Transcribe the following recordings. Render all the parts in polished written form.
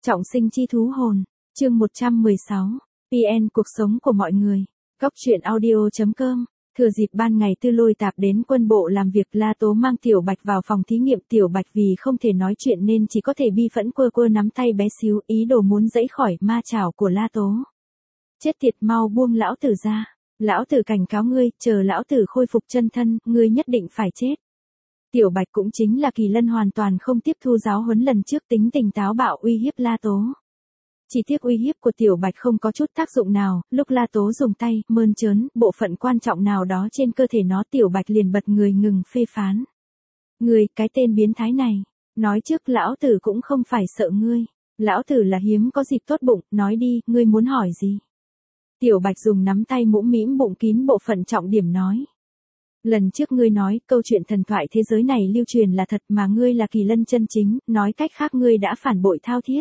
Trọng sinh chi thú hồn, chương 116, PN cuộc sống của mọi người. Góc truyện audio.com. Thừa dịp ban ngày Tư Lôi Tạp đến quân bộ làm việc, La Tố mang Tiểu Bạch vào phòng thí nghiệm. Tiểu Bạch vì không thể nói chuyện nên chỉ có thể bi phẫn quơ quơ nắm tay bé xíu, ý đồ muốn giãy khỏi ma chảo của La Tố. Chết tiệt, mau buông lão tử ra. Lão tử cảnh cáo ngươi, chờ lão tử khôi phục chân thân, ngươi nhất định phải chết. Tiểu Bạch cũng chính là Kỳ Lân hoàn toàn không tiếp thu giáo huấn lần trước, tính tình táo bạo uy hiếp La Tố. Chỉ tiếc uy hiếp của Tiểu Bạch không có chút tác dụng nào, lúc La Tố dùng tay mơn trớn bộ phận quan trọng nào đó trên cơ thể nó, Tiểu Bạch liền bật người ngừng phê phán. Ngươi, cái tên biến thái này, nói trước lão tử cũng không phải sợ ngươi, lão tử là hiếm có dịp tốt bụng, nói đi, ngươi muốn hỏi gì? Tiểu Bạch dùng nắm tay mũm mĩm bụng kín bộ phận trọng điểm nói. Lần trước ngươi nói, câu chuyện thần thoại thế giới này lưu truyền là thật mà ngươi là Kỳ Lân chân chính, nói cách khác ngươi đã phản bội Thao Thiết.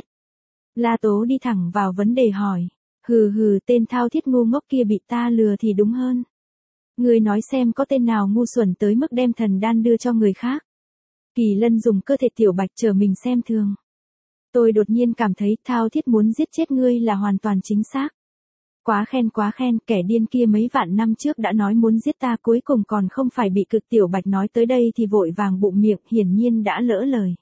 La Tố đi thẳng vào vấn đề hỏi. Hừ, tên Thao Thiết ngu ngốc kia bị ta lừa thì đúng hơn. Ngươi nói xem có tên nào ngu xuẩn tới mức đem thần đan đưa cho người khác. Kỳ Lân dùng cơ thể Tiểu Bạch chờ mình xem thường. Tôi đột nhiên cảm thấy Thao Thiết muốn giết chết ngươi là hoàn toàn chính xác. Quá khen, kẻ điên kia mấy vạn năm trước đã nói muốn giết ta, cuối cùng còn không phải bị cực. Tiểu Bạch nói tới đây thì vội vàng bụm miệng, hiển nhiên đã lỡ lời.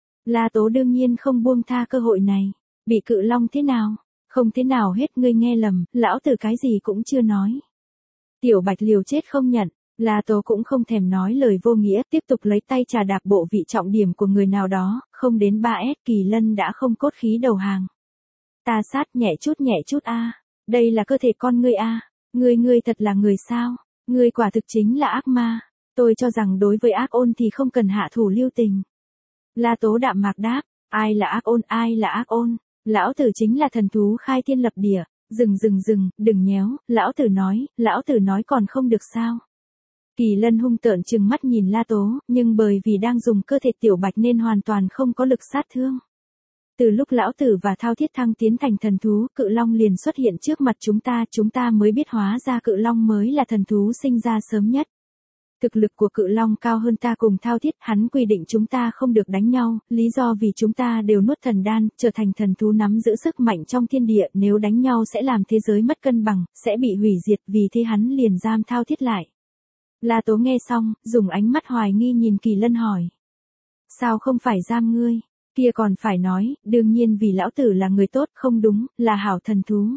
La Tố đương nhiên không buông tha cơ hội này. Bị Cự Long thế nào? Không thế nào hết, ngươi nghe lầm, lão tử cái gì cũng chưa nói. Tiểu Bạch liều chết không nhận, La Tố cũng không thèm nói lời vô nghĩa, tiếp tục lấy tay chà đạp bộ vị trọng điểm của người nào đó, không đến 3S Kỳ Lân đã không cốt khí đầu hàng. Ta sát nhẹ chút a. Đây là cơ thể con ngươi a. Ngươi thật là người sao? Ngươi quả thực chính là ác ma. Tôi cho rằng đối với ác ôn thì không cần hạ thủ lưu tình. La Tố đạm mạc đáp, ai là ác ôn? Lão tử chính là thần thú khai thiên lập địa. Dừng, đừng nhéo, lão tử nói còn không được sao? Kỳ Lân hung tợn trừng mắt nhìn La Tố, nhưng bởi vì đang dùng cơ thể Tiểu Bạch nên hoàn toàn không có lực sát thương. Từ lúc lão tử và Thao Thiết thăng tiến thành thần thú, Cự Long liền xuất hiện trước mặt chúng ta mới biết hóa ra Cự Long mới là thần thú sinh ra sớm nhất. Thực lực của Cự Long cao hơn ta cùng Thao Thiết, hắn quy định chúng ta không được đánh nhau, lý do vì chúng ta đều nuốt thần đan, trở thành thần thú nắm giữ sức mạnh trong thiên địa, nếu đánh nhau sẽ làm thế giới mất cân bằng, sẽ bị hủy diệt, vì thế hắn liền giam Thao Thiết lại. La Tố nghe xong, dùng ánh mắt hoài nghi nhìn Kỳ Lân hỏi. Sao không phải giam ngươi? Kia còn phải nói, đương nhiên vì lão tử là người tốt, không đúng, là hảo thần thú.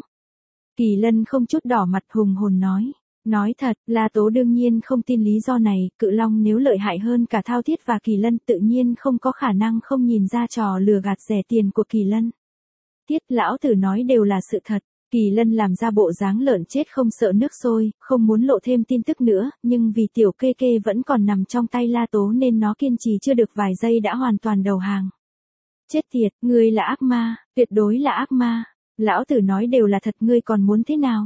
Kỳ Lân không chút đỏ mặt hùng hồn nói. Nói thật, La Tố đương nhiên không tin lý do này, Cự Long nếu lợi hại hơn cả Thao Thiết và Kỳ Lân tự nhiên không có khả năng không nhìn ra trò lừa gạt rẻ tiền của Kỳ Lân. Tiết, lão tử nói đều là sự thật. Kỳ Lân làm ra bộ dáng lợn chết không sợ nước sôi, không muốn lộ thêm tin tức nữa, nhưng vì tiểu kê vẫn còn nằm trong tay La Tố nên nó kiên trì chưa được vài giây đã hoàn toàn đầu hàng. Chết tiệt, ngươi là ác ma, tuyệt đối là ác ma. Lão tử nói đều là thật, ngươi còn muốn thế nào?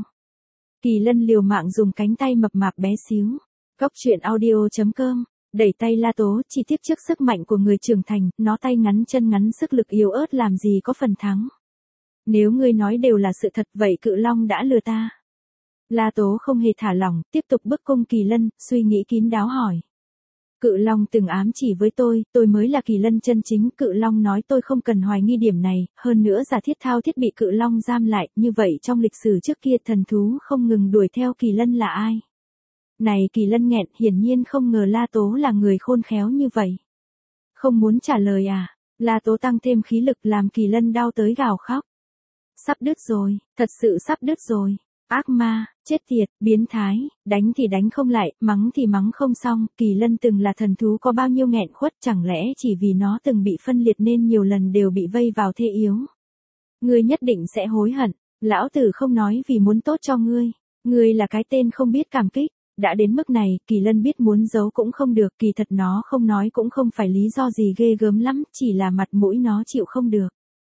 Kỳ Lân liều mạng dùng cánh tay mập mạp bé xíu. Góc truyện audio.com. Đẩy tay La Tố, chỉ tiếp trước sức mạnh của người trưởng thành, nó tay ngắn chân ngắn sức lực yếu ớt làm gì có phần thắng. Nếu ngươi nói đều là sự thật vậy Cự Long đã lừa ta. La Tố không hề thả lỏng, tiếp tục bức cung Kỳ Lân, suy nghĩ kín đáo hỏi. Cự Long từng ám chỉ với tôi mới là Kỳ Lân chân chính, Cự Long nói tôi không cần hoài nghi điểm này, hơn nữa giả thiết Thao Thiết bị Cự Long giam lại, như vậy trong lịch sử trước kia thần thú không ngừng đuổi theo Kỳ Lân là ai? Này Kỳ Lân nghẹn, hiển nhiên không ngờ La Tố là người khôn khéo như vậy. Không muốn trả lời à? La Tố tăng thêm khí lực làm Kỳ Lân đau tới gào khóc. Sắp đứt rồi, thật sự sắp đứt rồi. Ác ma, chết tiệt, biến thái, đánh thì đánh không lại, mắng thì mắng không xong, Kỳ Lân từng là thần thú có bao nhiêu nghẹn khuất, chẳng lẽ chỉ vì nó từng bị phân liệt nên nhiều lần đều bị vây vào thế yếu. Ngươi nhất định sẽ hối hận, lão tử không nói vì muốn tốt cho ngươi, ngươi là cái tên không biết cảm kích. Đã đến mức này, Kỳ Lân biết muốn giấu cũng không được, kỳ thật nó không nói cũng không phải lý do gì ghê gớm lắm, chỉ là mặt mũi nó chịu không được.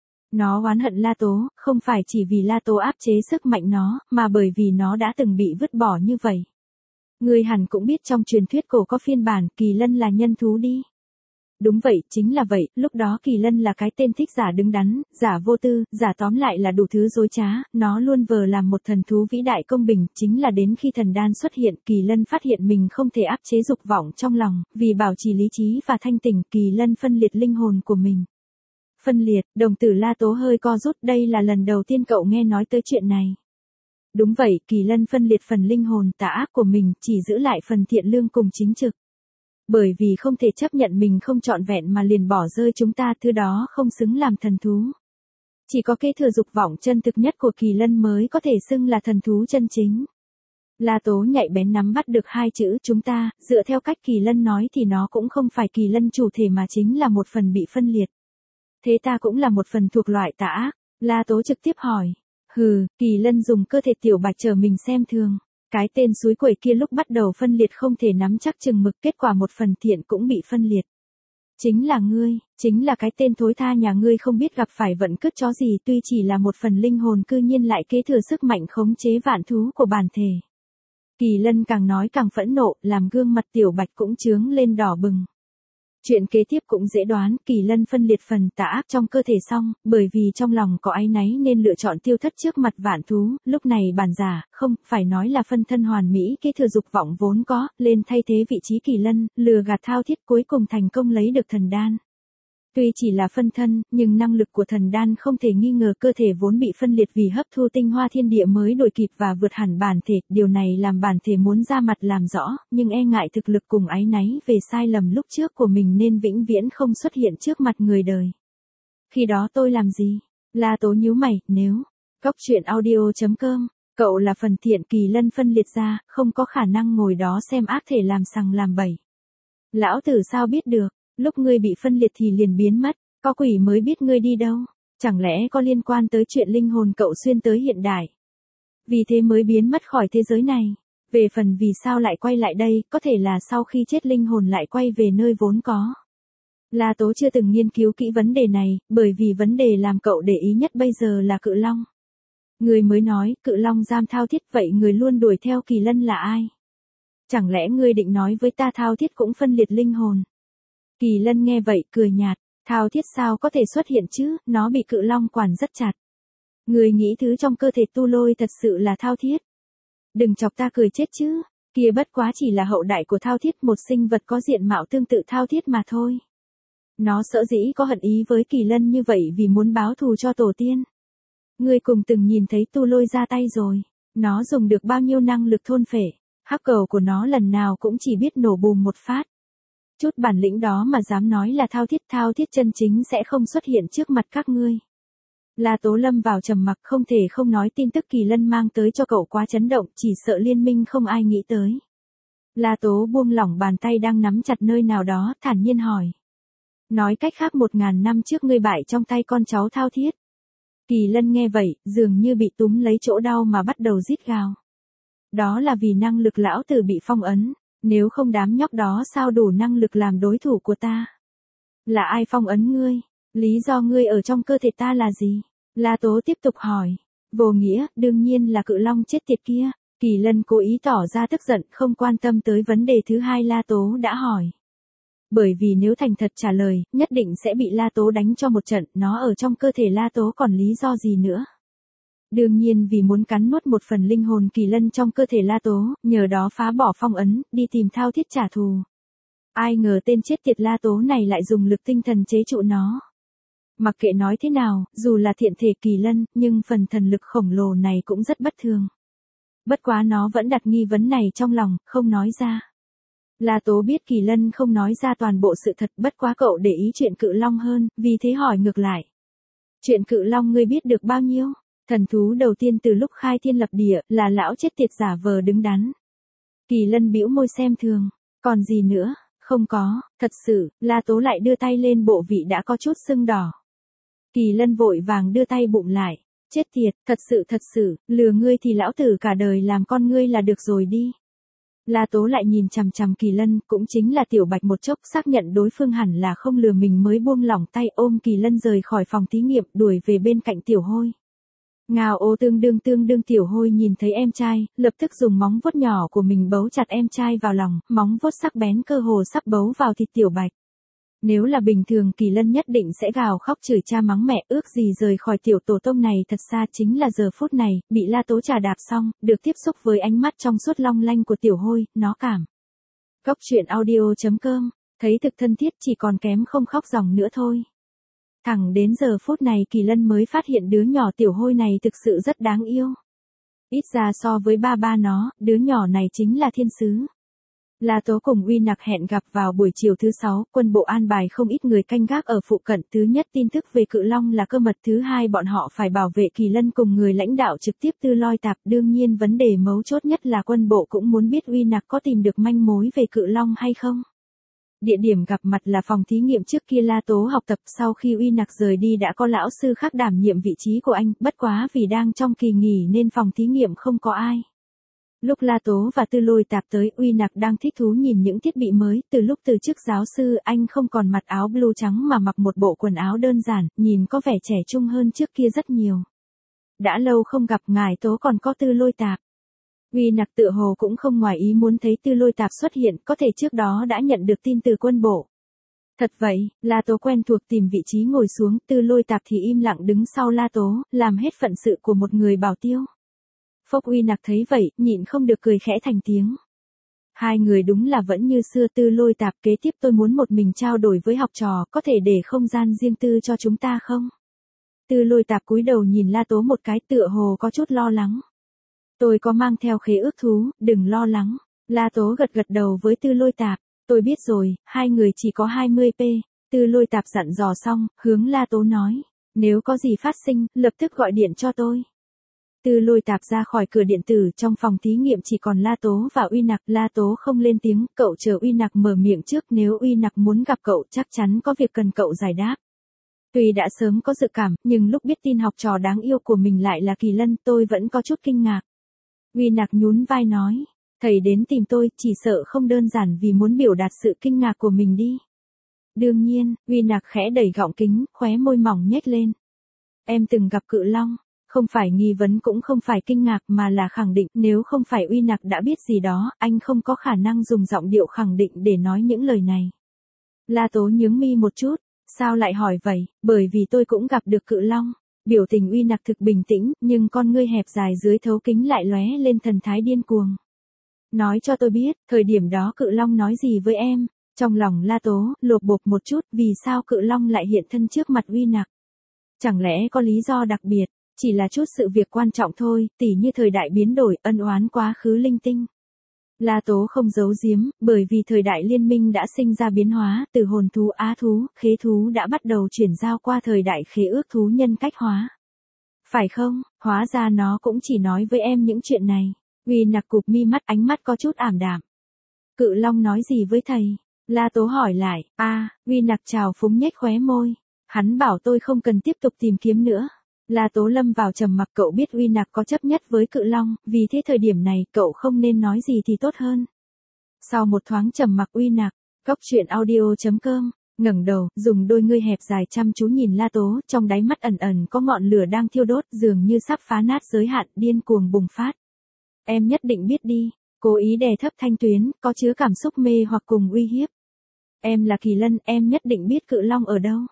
Nó oán hận La Tố, không phải chỉ vì La Tố áp chế sức mạnh nó, mà bởi vì nó đã từng bị vứt bỏ như vậy. Ngươi hẳn cũng biết trong truyền thuyết cổ có phiên bản Kỳ Lân là nhân thú đi. Đúng vậy, chính là vậy, lúc đó Kỳ Lân là cái tên thích giả đứng đắn, giả vô tư, giả tóm lại là đủ thứ dối trá, nó luôn vờ làm một thần thú vĩ đại công bình, chính là đến khi thần đan xuất hiện, Kỳ Lân phát hiện mình không thể áp chế dục vọng trong lòng, vì bảo trì lý trí và thanh tỉnh, Kỳ Lân phân liệt linh hồn của mình. Phân liệt, đồng tử La Tố hơi co rút, đây là lần đầu tiên cậu nghe nói tới chuyện này. Đúng vậy, Kỳ Lân phân liệt phần linh hồn tà ác của mình, chỉ giữ lại phần thiện lương cùng chính trực. Bởi vì không thể chấp nhận mình không trọn vẹn mà liền bỏ rơi chúng ta, thứ đó không xứng làm thần thú. Chỉ có kế thừa dục vọng chân thực nhất của Kỳ Lân mới có thể xưng là thần thú chân chính. La Tố nhạy bén nắm bắt được hai chữ chúng ta, dựa theo cách Kỳ Lân nói thì nó cũng không phải Kỳ Lân chủ thể mà chính là một phần bị phân liệt. Thế ta cũng là một phần thuộc loại tà ác, La Tố trực tiếp hỏi. Kỳ Lân dùng cơ thể Tiểu Bạch chờ mình xem thường. Cái tên suối quẩy kia lúc bắt đầu phân liệt không thể nắm chắc chừng mực, kết quả một phần thiện cũng bị phân liệt. Chính là ngươi, chính là cái tên thối tha nhà ngươi không biết gặp phải vận cứt chó gì, tuy chỉ là một phần linh hồn cư nhiên lại kế thừa sức mạnh khống chế vạn thú của bản thể. Kỳ Lân càng nói càng phẫn nộ, làm gương mặt Tiểu Bạch cũng chướng lên đỏ bừng. Chuyện kế tiếp cũng dễ đoán, Kỳ Lân phân liệt phần tà ác trong cơ thể xong, bởi vì trong lòng có áy náy nên lựa chọn tiêu thất trước mặt vạn thú, lúc này bản giả, không, phải nói là phân thân hoàn mỹ kế thừa dục vọng vốn có, lên thay thế vị trí Kỳ Lân, lừa gạt thao thiết cuối cùng thành công lấy được thần đan. Tuy chỉ là phân thân, nhưng năng lực của thần đan không thể nghi ngờ cơ thể vốn bị phân liệt vì hấp thu tinh hoa thiên địa mới đuổi kịp và vượt hẳn bản thể, điều này làm bản thể muốn ra mặt làm rõ, nhưng e ngại thực lực cùng áy náy về sai lầm lúc trước của mình nên vĩnh viễn không xuất hiện trước mặt người đời. Khi đó tôi làm gì? La Tố nhíu mày, nếu Cóc truyện audio.com, cậu là phần thiện Kỳ Lân phân liệt ra, không có khả năng ngồi đó xem ác thể làm sằng làm bậy. Lão tử sao biết được? Lúc ngươi bị phân liệt thì liền biến mất, có quỷ mới biết ngươi đi đâu, chẳng lẽ có liên quan tới chuyện linh hồn cậu xuyên tới hiện đại. Vì thế mới biến mất khỏi thế giới này. Về phần vì sao lại quay lại đây, có thể là sau khi chết linh hồn lại quay về nơi vốn có. La Tố chưa từng nghiên cứu kỹ vấn đề này, bởi vì vấn đề làm cậu để ý nhất bây giờ là Cự Long. Người mới nói, Cự Long giam thao thiết, vậy người luôn đuổi theo Kỳ Lân là ai? Chẳng lẽ ngươi định nói với ta thao thiết cũng phân liệt linh hồn? Kỳ Lân nghe vậy cười nhạt, thao thiết sao có thể xuất hiện chứ, nó bị Cự Long quản rất chặt. Người nghĩ thứ trong cơ thể tu lôi thật sự là thao thiết. Đừng chọc ta cười chết chứ, kia bất quá chỉ là hậu đại của thao thiết, một sinh vật có diện mạo tương tự thao thiết mà thôi. Nó sở dĩ có hận ý với Kỳ Lân như vậy vì muốn báo thù cho tổ tiên. Ngươi cùng từng nhìn thấy tu lôi ra tay rồi, nó dùng được bao nhiêu năng lực thôn phệ, hắc cầu của nó lần nào cũng chỉ biết nổ bùm một phát. Chút bản lĩnh đó mà dám nói là thao thiết chân chính sẽ không xuất hiện trước mặt các ngươi. La Tố lâm vào trầm mặc, không thể không nói tin tức Kỳ Lân mang tới cho cậu quá chấn động, chỉ sợ liên minh không ai nghĩ tới. La Tố buông lỏng bàn tay đang nắm chặt nơi nào đó, thản nhiên hỏi. Nói cách khác 1000 năm trước ngươi bại trong tay con cháu thao thiết. Kỳ Lân nghe vậy, dường như bị túm lấy chỗ đau mà bắt đầu rít gào. Đó là vì năng lực lão tử bị phong ấn. Nếu không đám nhóc đó sao đủ năng lực làm đối thủ của ta? Là ai phong ấn ngươi? Lý do ngươi ở trong cơ thể ta là gì? La Tố tiếp tục hỏi. Vô nghĩa, đương nhiên là Cự Long chết tiệt kia. Kỳ Lân cố ý tỏ ra tức giận, không quan tâm tới vấn đề thứ hai La Tố đã hỏi. Bởi vì nếu thành thật trả lời, nhất định sẽ bị La Tố đánh cho một trận, nó ở trong cơ thể La Tố còn lý do gì nữa? Đương nhiên vì muốn cắn nuốt một phần linh hồn Kỳ Lân trong cơ thể La Tố, nhờ đó phá bỏ phong ấn, đi tìm thao thiết trả thù. Ai ngờ tên chết tiệt La Tố này lại dùng lực tinh thần chế trụ nó. Mặc kệ nói thế nào, dù là thiện thể Kỳ Lân, nhưng phần thần lực khổng lồ này cũng rất bất thường. Bất quá nó vẫn đặt nghi vấn này trong lòng, không nói ra. La Tố biết Kỳ Lân không nói ra toàn bộ sự thật, bất quá cậu để ý chuyện Cự Long hơn, vì thế hỏi ngược lại. Chuyện Cự Long ngươi biết được bao nhiêu? Thần thú đầu tiên từ lúc khai thiên lập địa, là lão chết tiệt giả vờ đứng đắn. Kỳ Lân bĩu môi xem thường, còn gì nữa, không có, thật sự, La Tố lại đưa tay lên bộ vị đã có chút sưng đỏ. Kỳ Lân vội vàng đưa tay bụng lại, chết tiệt, thật sự, lừa ngươi thì lão tử cả đời làm con ngươi là được rồi đi. La Tố lại nhìn chằm chằm Kỳ Lân, cũng chính là Tiểu Bạch một chốc xác nhận đối phương hẳn là không lừa mình mới buông lỏng tay ôm Kỳ Lân rời khỏi phòng thí nghiệm, đuổi về bên cạnh Tiểu Hôi. Ngao ô tương đương Tiểu Hôi nhìn thấy em trai, lập tức dùng móng vuốt nhỏ của mình bấu chặt em trai vào lòng, móng vuốt sắc bén cơ hồ sắp bấu vào thịt Tiểu Bạch. Nếu là bình thường Kỳ Lân nhất định sẽ gào khóc chửi cha mắng mẹ, ước gì rời khỏi tiểu tổ tông này thật xa, chính là giờ phút này, bị La Tố trà đạp xong, được tiếp xúc với ánh mắt trong suốt long lanh của Tiểu Hôi, nó cảm. Cóc truyện audio.com, thấy thực thân thiết chỉ còn kém không khóc ròng nữa thôi. Thẳng đến giờ phút này Kỳ Lân mới phát hiện đứa nhỏ tiểu hôi này thực sự rất đáng yêu. Ít ra so với ba ba nó, đứa nhỏ này chính là thiên sứ. La Tố cùng Uy Nặc hẹn gặp vào buổi chiều thứ 6, quân bộ an bài không ít người canh gác ở phụ cận. Thứ nhất tin tức về Cự Long là cơ mật, thứ hai bọn họ phải bảo vệ Kỳ Lân cùng người lãnh đạo trực tiếp Tư Lôi Tạp. Đương nhiên vấn đề mấu chốt nhất là quân bộ cũng muốn biết Uy Nặc có tìm được manh mối về Cự Long hay không. Địa điểm gặp mặt là phòng thí nghiệm trước kia La Tố học tập, sau khi Uy Nặc rời đi đã có lão sư khác đảm nhiệm vị trí của anh, bất quá vì đang trong kỳ nghỉ nên phòng thí nghiệm không có ai. Lúc La Tố và Tư Lôi Tạp tới, Uy Nặc đang thích thú nhìn những thiết bị mới, từ lúc từ chức giáo sư anh không còn mặc áo blue trắng mà mặc một bộ quần áo đơn giản, nhìn có vẻ trẻ trung hơn trước kia rất nhiều. Đã lâu không gặp ngài Tố còn có Tư Lôi Tạp. Uy Nặc tựa hồ cũng không ngoài ý muốn thấy Tư Lôi Tạp xuất hiện, có thể trước đó đã nhận được tin từ quân bộ. Thật vậy, La Tố quen thuộc tìm vị trí ngồi xuống, Tư Lôi Tạp thì im lặng đứng sau La Tố, làm hết phận sự của một người bảo tiêu. Phốc Uy Nặc thấy vậy, nhịn không được cười khẽ thành tiếng. Hai người đúng là vẫn như xưa. Tư Lôi Tạp, kế tiếp tôi muốn một mình trao đổi với học trò, có thể để không gian riêng tư cho chúng ta không? Tư Lôi Tạp cúi đầu nhìn La Tố một cái, tựa hồ có chút lo lắng. Tôi có mang theo khế ước thú, đừng lo lắng. La Tố gật gật đầu với Tư Lôi Tạp. Tôi biết rồi, hai người chỉ có 20p. Tư Lôi Tạp dặn dò xong, hướng La Tố nói. Nếu có gì phát sinh, lập tức gọi điện cho tôi. Tư Lôi Tạp ra khỏi cửa điện tử, trong phòng thí nghiệm chỉ còn La Tố và Uy Nặc. La Tố không lên tiếng, cậu chờ Uy Nặc mở miệng trước, nếu Uy Nặc muốn gặp cậu chắc chắn có việc cần cậu giải đáp. Tuy đã sớm có dự cảm, nhưng lúc biết tin học trò đáng yêu của mình lại là Kỳ Lân, tôi vẫn có chút kinh ngạc. Uy Nặc nhún vai nói, thầy đến tìm tôi, chỉ sợ không đơn giản vì muốn biểu đạt sự kinh ngạc của mình đi. Đương nhiên, Uy Nặc khẽ đẩy gọng kính, khóe môi mỏng nhếch lên. Em từng gặp Cự Long. Không phải nghi vấn cũng không phải kinh ngạc mà là khẳng định, nếu không phải Uy Nặc đã biết gì đó, anh không có khả năng dùng giọng điệu khẳng định để nói những lời này. La Tố nhướng mi một chút, sao lại hỏi vậy, bởi vì tôi cũng gặp được Cự Long. Biểu tình Uy Nặc thực bình tĩnh, nhưng con ngươi hẹp dài dưới thấu kính lại lóe lên thần thái điên cuồng. Nói cho tôi biết, thời điểm đó Cự Long nói gì với em? Trong lòng La Tố, lột bột một chút, vì sao Cự Long lại hiện thân trước mặt Uy Nặc? Chẳng lẽ có lý do đặc biệt? Chỉ là chút sự việc quan trọng thôi, tỉ như thời đại biến đổi, ân oán quá khứ linh tinh. La Tố không giấu giếm, bởi vì thời đại liên minh đã sinh ra biến hóa, từ hồn thú á thú, khế thú đã bắt đầu chuyển giao qua thời đại khế ước thú nhân cách hóa. Phải không, hóa ra nó cũng chỉ nói với em những chuyện này. Uy Nặc cụp mi mắt, ánh mắt có chút ảm đạm. Cự Long nói gì với thầy? La Tố hỏi lại. Uy Nặc trào phúng nhếch khóe môi. Hắn bảo tôi không cần tiếp tục tìm kiếm nữa. La Tố lâm vào trầm mặc, cậu biết Uy Nặc có chấp nhất với Cự Long, vì thế thời điểm này cậu không nên nói gì thì tốt hơn. Sau một thoáng trầm mặc, Uy Nặc, goctruyện.audio.com, ngẩng đầu, dùng đôi ngươi hẹp dài chăm chú nhìn La Tố, trong đáy mắt ẩn ẩn có ngọn lửa đang thiêu đốt, dường như sắp phá nát giới hạn, điên cuồng bùng phát. Em nhất định biết đi, cố ý đè thấp thanh tuyến, có chứa cảm xúc mê hoặc cùng uy hiếp. Em là Kỳ Lân, em nhất định biết Cự Long ở đâu.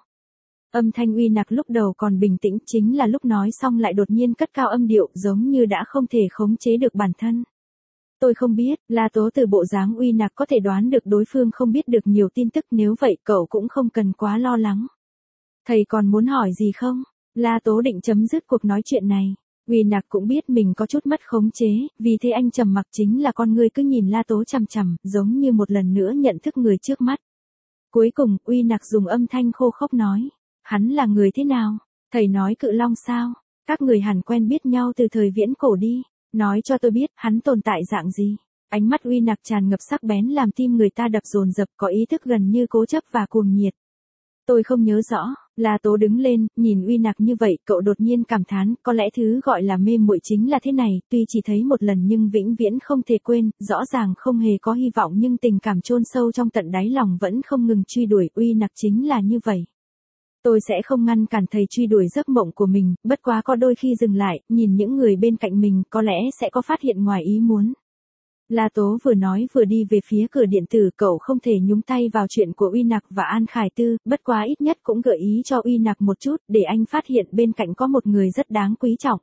Âm thanh Uy Nặc lúc đầu còn bình tĩnh, chính là lúc nói xong lại đột nhiên cất cao âm điệu, giống như đã không thể khống chế được bản thân. Tôi không biết. La Tố từ bộ dáng Uy Nặc có thể đoán được đối phương không biết được nhiều tin tức, nếu vậy cậu cũng không cần quá lo lắng. Thầy còn muốn hỏi gì không? La Tố định chấm dứt cuộc nói chuyện này. Uy Nặc cũng biết mình có chút mất khống chế, vì thế anh trầm mặc, chính là con người cứ nhìn La Tố chằm chằm, giống như một lần nữa nhận thức người trước mắt. Cuối cùng, Uy Nặc dùng âm thanh khô khốc nói. Hắn là người thế nào? Thầy nói Cự Long sao? Các người hẳn quen biết nhau từ thời viễn cổ đi. Nói cho tôi biết, hắn tồn tại dạng gì? Ánh mắt Uy Nặc tràn ngập sắc bén làm tim người ta đập dồn dập, có ý thức gần như cố chấp và cuồng nhiệt. Tôi không nhớ rõ. La Tố đứng lên, nhìn Uy Nặc như vậy, cậu đột nhiên cảm thán, có lẽ thứ gọi là mê muội chính là thế này, tuy chỉ thấy một lần nhưng vĩnh viễn không thể quên, rõ ràng không hề có hy vọng nhưng tình cảm chôn sâu trong tận đáy lòng vẫn không ngừng truy đuổi. Uy Nặc chính là như vậy. Tôi sẽ không ngăn cản thầy truy đuổi giấc mộng của mình, bất quá có đôi khi dừng lại, nhìn những người bên cạnh mình, có lẽ sẽ có phát hiện ngoài ý muốn. La Tố vừa nói vừa đi về phía cửa điện tử, cậu không thể nhúng tay vào chuyện của Uy Nặc và An Khải Tư, bất quá ít nhất cũng gợi ý cho Uy Nặc một chút, để anh phát hiện bên cạnh có một người rất đáng quý trọng.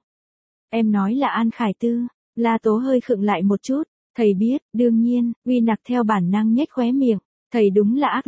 Em nói là An Khải Tư. La Tố hơi khựng lại một chút. Thầy biết, đương nhiên. Uy Nặc theo bản năng nhếch khóe miệng. Thầy đúng là ác liệt.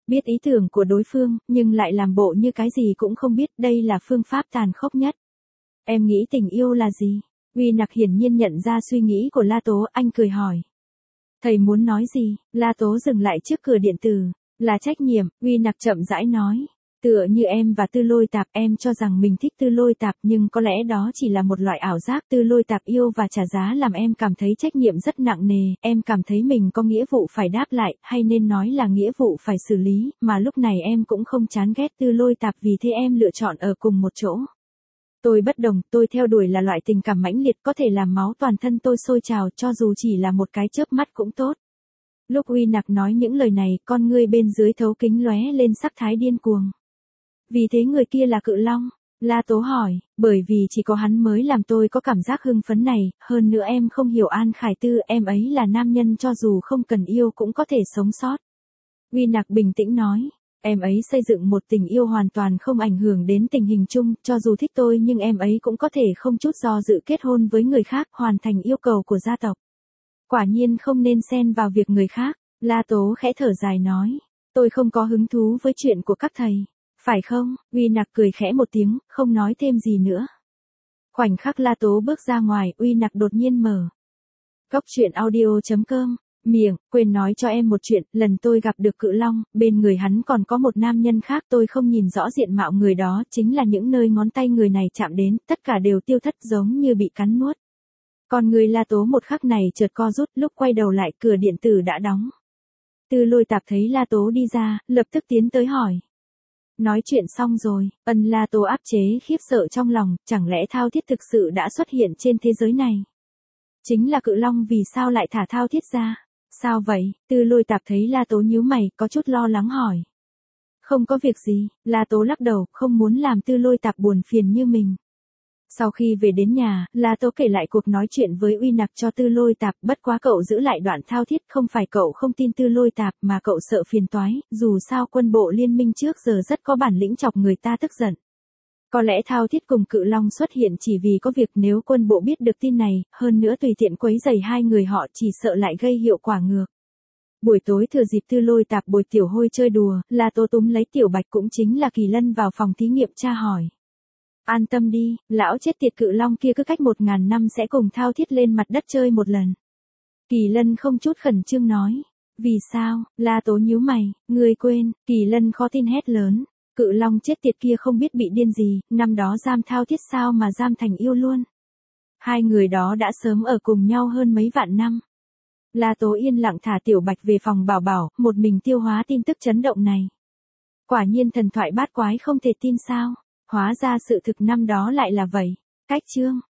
Biết ý tưởng của đối phương, nhưng lại làm bộ như cái gì cũng không biết, đây là phương pháp tàn khốc nhất. Em nghĩ tình yêu là gì? Uy Nặc hiển nhiên nhận ra suy nghĩ của La Tố, anh cười hỏi. Thầy muốn nói gì? La Tố dừng lại trước cửa điện tử. Là trách nhiệm, Uy Nặc chậm rãi nói. Tựa như em và Tư Lôi Tạp, em cho rằng mình thích Tư Lôi Tạp nhưng có lẽ đó chỉ là một loại ảo giác. Tư Lôi Tạp yêu và trả giá làm em cảm thấy trách nhiệm rất nặng nề, em cảm thấy mình có nghĩa vụ phải đáp lại, hay nên nói là nghĩa vụ phải xử lý, mà lúc này em cũng không chán ghét Tư Lôi Tạp vì thế em lựa chọn ở cùng một chỗ. Tôi bất đồng, tôi theo đuổi là loại tình cảm mãnh liệt có thể làm máu toàn thân tôi sôi trào cho dù chỉ là một cái chớp mắt cũng tốt. Lúc Uy Nặc nói những lời này, con ngươi bên dưới thấu kính lóe lên sắc thái điên cuồng. Vì thế người kia là Cự Long? La Tố hỏi, bởi vì chỉ có hắn mới làm tôi có cảm giác hưng phấn này, hơn nữa em không hiểu An Khải Tư, em ấy là nam nhân cho dù không cần yêu cũng có thể sống sót. Uy Nặc bình tĩnh nói, em ấy xây dựng một tình yêu hoàn toàn không ảnh hưởng đến tình hình chung, cho dù thích tôi nhưng em ấy cũng có thể không chút do dự kết hôn với người khác, hoàn thành yêu cầu của gia tộc. Quả nhiên không nên xen vào việc người khác, La Tố khẽ thở dài nói, tôi không có hứng thú với chuyện của các thầy. Phải không? Uy Nặc cười khẽ một tiếng, không nói thêm gì nữa. Khoảnh khắc La Tố bước ra ngoài, Uy Nặc đột nhiên mở. Cốc truyện audio.com, miệng, quên nói cho em một chuyện, lần tôi gặp được Cự Long, bên người hắn còn có một nam nhân khác tôi không nhìn rõ diện mạo người đó, chính là những nơi ngón tay người này chạm đến, tất cả đều tiêu thất giống như bị cắn nuốt. Còn người La Tố một khắc này chợt co rút, lúc quay đầu lại cửa điện tử đã đóng. Tư Lôi Tạp thấy La Tố đi ra, lập tức tiến tới hỏi. Nói chuyện xong rồi, La Tố áp chế khiếp sợ trong lòng, chẳng lẽ Thao Thiết thực sự đã xuất hiện trên thế giới này? Chính là Cự Long, vì sao lại thả Thao Thiết ra? Sao vậy? Tư Lôi Tạp thấy La Tố nhíu mày, có chút lo lắng hỏi. Không có việc gì, La Tố lắc đầu, không muốn làm Tư Lôi Tạp buồn phiền như mình. Sau khi về đến nhà, La Tố kể lại cuộc nói chuyện với Uy Nặc cho Tư Lôi Tạp, bất quá cậu giữ lại đoạn Thao Thiết, không phải cậu không tin Tư Lôi Tạp mà cậu sợ phiền toái, dù sao quân bộ liên minh trước giờ rất có bản lĩnh chọc người ta tức giận. Có lẽ Thao Thiết cùng Cự Long xuất hiện chỉ vì có việc, nếu quân bộ biết được tin này, hơn nữa tùy tiện quấy rầy hai người họ chỉ sợ lại gây hiệu quả ngược. Buổi tối thừa dịp Tư Lôi Tạp bồi Tiểu Hôi chơi đùa, La Tố túm lấy Tiểu Bạch cũng chính là Kỳ Lân vào phòng thí nghiệm tra hỏi. An tâm đi, lão chết tiệt Cự Long kia cứ cách 1000 năm sẽ cùng Thao Thiết lên mặt đất chơi một lần. Kỳ Lân không chút khẩn trương nói. Vì sao? La Tố nhíu mày, người quên, Kỳ Lân khó tin hét lớn. Cự Long chết tiệt kia không biết bị điên gì, năm đó giam Thao Thiết sao mà giam thành yêu luôn. Hai người đó đã sớm ở cùng nhau hơn mấy vạn năm. La Tố yên lặng thả Tiểu Bạch về phòng bảo bảo, một mình tiêu hóa tin tức chấn động này. Quả nhiên thần thoại bát quái không thể tin sao. Hóa ra sự thực năm đó lại là vậy. Cách chương.